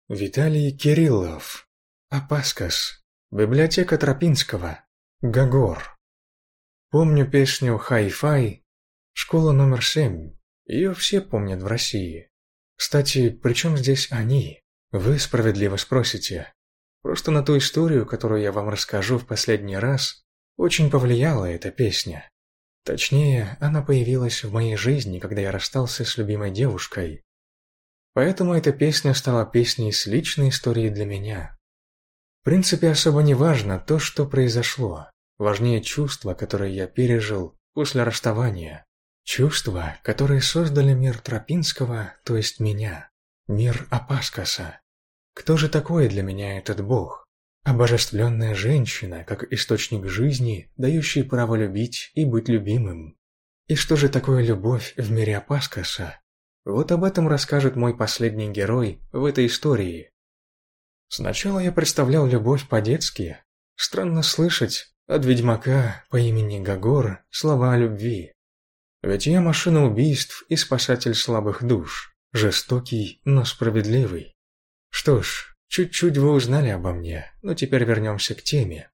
Виталий Кириллов. Апаскас. Библиотека Тропинского. Гагор. Помню песню «Хай-фай», школа номер 7. Ее все помнят в России. Кстати, при чем здесь они? Вы справедливо спросите. Просто на ту историю, которую я вам расскажу в последний раз, очень повлияла эта песня. Точнее, она появилась в моей жизни, когда я расстался с любимой девушкой. Поэтому эта песня стала песней с личной историей для меня. В принципе, особо не важно то, что произошло. Важнее чувства, которые я пережил после расставания. Чувства, которые создали мир Тропинского, то есть меня. Мир Апаскаса. Кто же такой для меня этот бог? Обожествленная женщина, как источник жизни, дающий право любить и быть любимым. И что же такое любовь в мире Апаскаса? Вот об этом расскажет мой последний герой в этой истории. Сначала я представлял любовь по-детски. Странно слышать от ведьмака по имени Гагор слова о любви. Ведь я машина убийств и спасатель слабых душ, жестокий, но справедливый. Что ж, чуть-чуть вы узнали обо мне, но теперь вернемся к теме.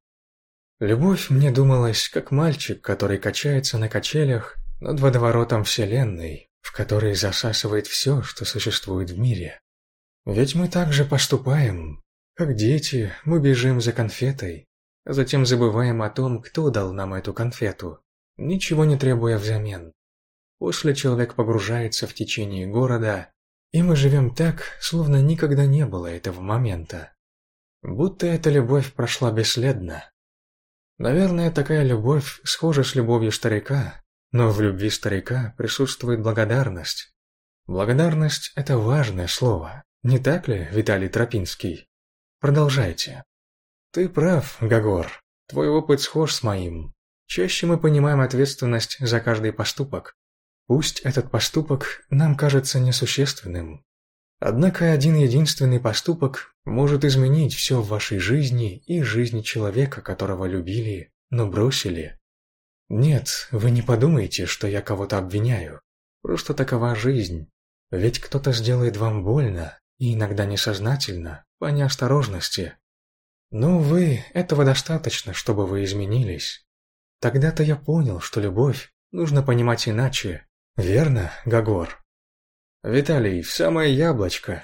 Любовь мне думалась как мальчик, который качается на качелях над водоворотом вселенной, в которой засасывает все, что существует в мире. Ведь мы так же поступаем, как дети, мы бежим за конфетой, а затем забываем о том, кто дал нам эту конфету, ничего не требуя взамен. После человек погружается в течение города, и мы живем так, словно никогда не было этого момента. Будто эта любовь прошла бесследно. Наверное, такая любовь схожа с любовью старика, но в любви старика присутствует благодарность. Благодарность – это важное слово, не так ли, Виталий Тропинский? Продолжайте. Ты прав, Гагор, твой опыт схож с моим. Чаще мы понимаем ответственность за каждый поступок. Пусть этот поступок нам кажется несущественным. Однако один единственный поступок может изменить все в вашей жизни и жизни человека, которого любили, но бросили. Нет, вы не подумайте, что я кого-то обвиняю. Просто такова жизнь. Ведь кто-то сделает вам больно, и иногда несознательно, по неосторожности. Но, увы, этого достаточно, чтобы вы изменились. Тогда-то я понял, что любовь нужно понимать иначе. Верно, Гагор? Виталий, в самое яблочко.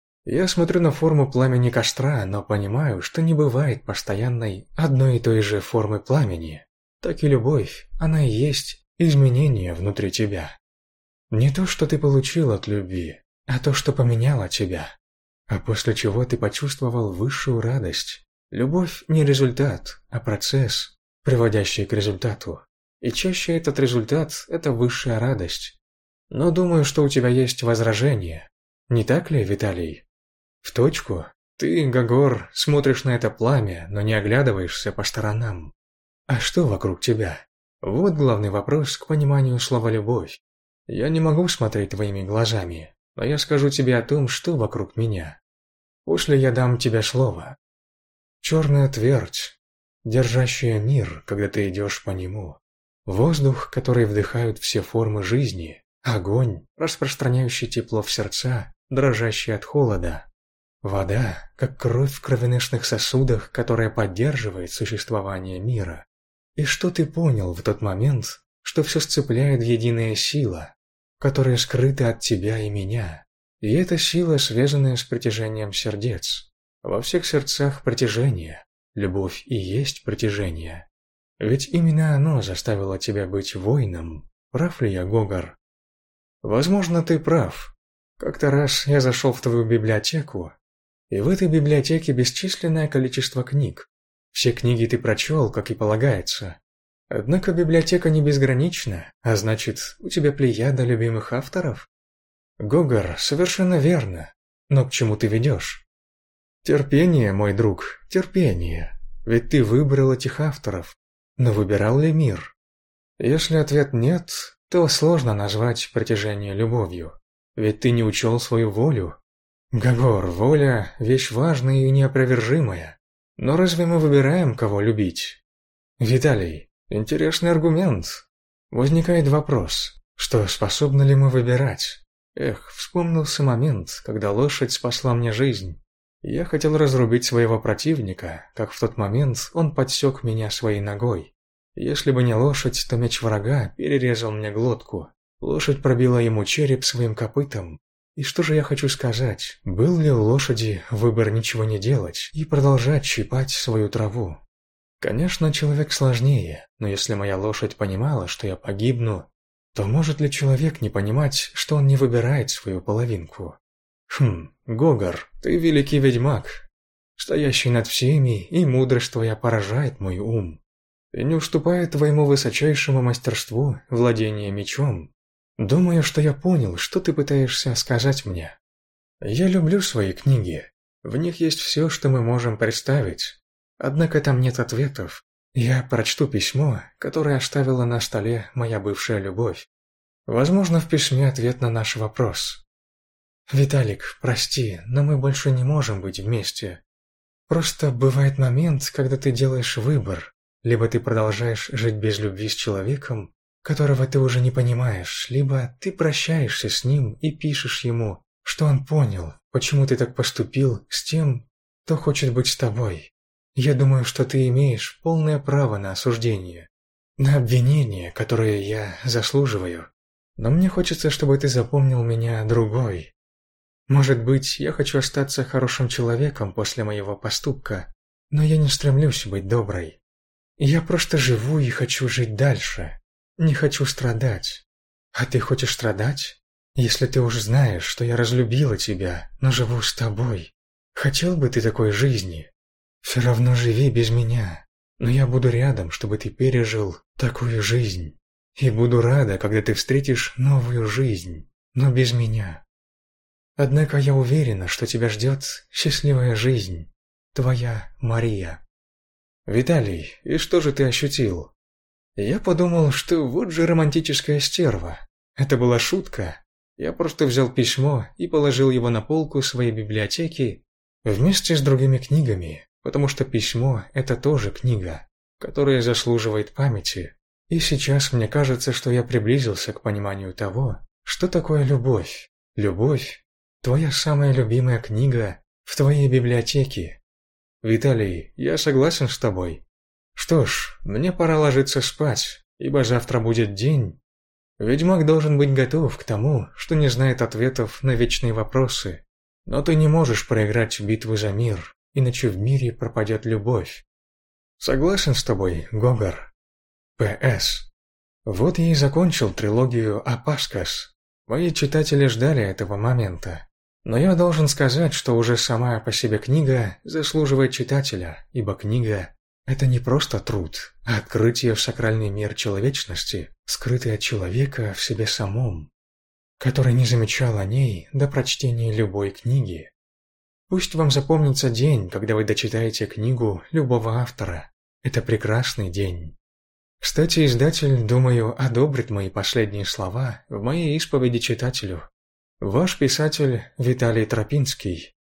Я смотрю на форму пламени костра, но понимаю, что не бывает постоянной одной и той же формы пламени. Так и любовь, она и есть изменение внутри тебя. Не то, что ты получил от любви, а то, что поменяло тебя. А после чего ты почувствовал высшую радость. Любовь не результат, а процесс, приводящий к результату. И чаще этот результат – это высшая радость. Но думаю, что у тебя есть возражение. Не так ли, Виталий? В точку. Ты, Гагор, смотришь на это пламя, но не оглядываешься по сторонам. А что вокруг тебя? Вот главный вопрос к пониманию слова «любовь». Я не могу смотреть твоими глазами, но я скажу тебе о том, что вокруг меня. После я дам тебе слово. Черная твердь, держащая мир, когда ты идешь по нему. Воздух, который вдыхают все формы жизни. Огонь, распространяющий тепло в сердца, дрожащий от холода. Вода, как кровь в кровеносных сосудах, которая поддерживает существование мира. И что ты понял в тот момент, что все сцепляет в единая сила, которая скрыта от тебя и меня? И эта сила, связанная с притяжением сердец. Во всех сердцах притяжение. Любовь и есть притяжение. Ведь именно оно заставило тебя быть воином. Прав ли я, Гогор? Возможно, ты прав. Как-то раз я зашел в твою библиотеку, и в этой библиотеке бесчисленное количество книг. Все книги ты прочел, как и полагается. Однако библиотека не безгранична, а значит, у тебя плеяда любимых авторов? Гогор, совершенно верно. Но к чему ты ведешь? Терпение, мой друг, терпение. Ведь ты выбрал этих авторов. Но выбирал ли мир? Если ответ нет, то сложно назвать притяжение любовью. Ведь ты не учел свою волю. Гагор, воля – вещь важная и неопровержимая. Но разве мы выбираем, кого любить? Виталий, интересный аргумент. Возникает вопрос, что способны ли мы выбирать? Эх, вспомнился момент, когда лошадь спасла мне жизнь. Я хотел разрубить своего противника, как в тот момент он подсек меня своей ногой. Если бы не лошадь, то меч врага перерезал мне глотку. Лошадь пробила ему череп своим копытом. И что же я хочу сказать? Был ли у лошади выбор ничего не делать и продолжать щипать свою траву? Конечно, человек сложнее, но если моя лошадь понимала, что я погибну, то может ли человек не понимать, что он не выбирает свою половинку? Гогор, ты великий ведьмак, стоящий над всеми, и мудрость твоя поражает мой ум. И не уступает твоему высочайшему мастерству владения мечом. Думаю, что я понял, что ты пытаешься сказать мне. Я люблю свои книги. В них есть все, что мы можем представить. Однако там нет ответов. Я прочту письмо, которое оставила на столе моя бывшая любовь. Возможно, в письме ответ на наш вопрос. «Виталик, прости, но мы больше не можем быть вместе. Просто бывает момент, когда ты делаешь выбор. Либо ты продолжаешь жить без любви с человеком, которого ты уже не понимаешь, либо ты прощаешься с ним и пишешь ему, что он понял, почему ты так поступил с тем, кто хочет быть с тобой. Я думаю, что ты имеешь полное право на осуждение, на обвинение, которое я заслуживаю. Но мне хочется, чтобы ты запомнил меня другой. Может быть, я хочу остаться хорошим человеком после моего поступка, но я не стремлюсь быть доброй. Я просто живу и хочу жить дальше. Не хочу страдать. А ты хочешь страдать? Если ты уж знаешь, что я разлюбила тебя, но живу с тобой. Хотел бы ты такой жизни? Все равно живи без меня. Но я буду рядом, чтобы ты пережил такую жизнь. И буду рада, когда ты встретишь новую жизнь, но без меня. Однако я уверена, что тебя ждет счастливая жизнь. Твоя Мария. Виталий, и что же ты ощутил? Я подумал, что вот же романтическая стерва. Это была шутка. Я просто взял письмо и положил его на полку своей библиотеки вместе с другими книгами, потому что письмо – это тоже книга, которая заслуживает памяти. И сейчас мне кажется, что я приблизился к пониманию того, что такое любовь. Любовь – твоя самая любимая книга в твоей библиотеке. Виталий, я согласен с тобой. Что ж, мне пора ложиться спать, ибо завтра будет день. Ведьмак должен быть готов к тому, что не знает ответов на вечные вопросы. Но ты не можешь проиграть битву за мир, иначе в мире пропадет любовь. Согласен с тобой, Гогор. П.С. Вот я и закончил трилогию «Апаскас». Мои читатели ждали этого момента. Но я должен сказать, что уже сама по себе книга заслуживает читателя, ибо книга – это не просто труд, а открытие в сакральный мир человечности, скрытый от человека в себе самом, который не замечал о ней до прочтения любой книги. Пусть вам запомнится день, когда вы дочитаете книгу любого автора. Это прекрасный день. Кстати, издатель, думаю, одобрит мои последние слова в моей исповеди читателю. Ваш писатель Виталий Тропинский.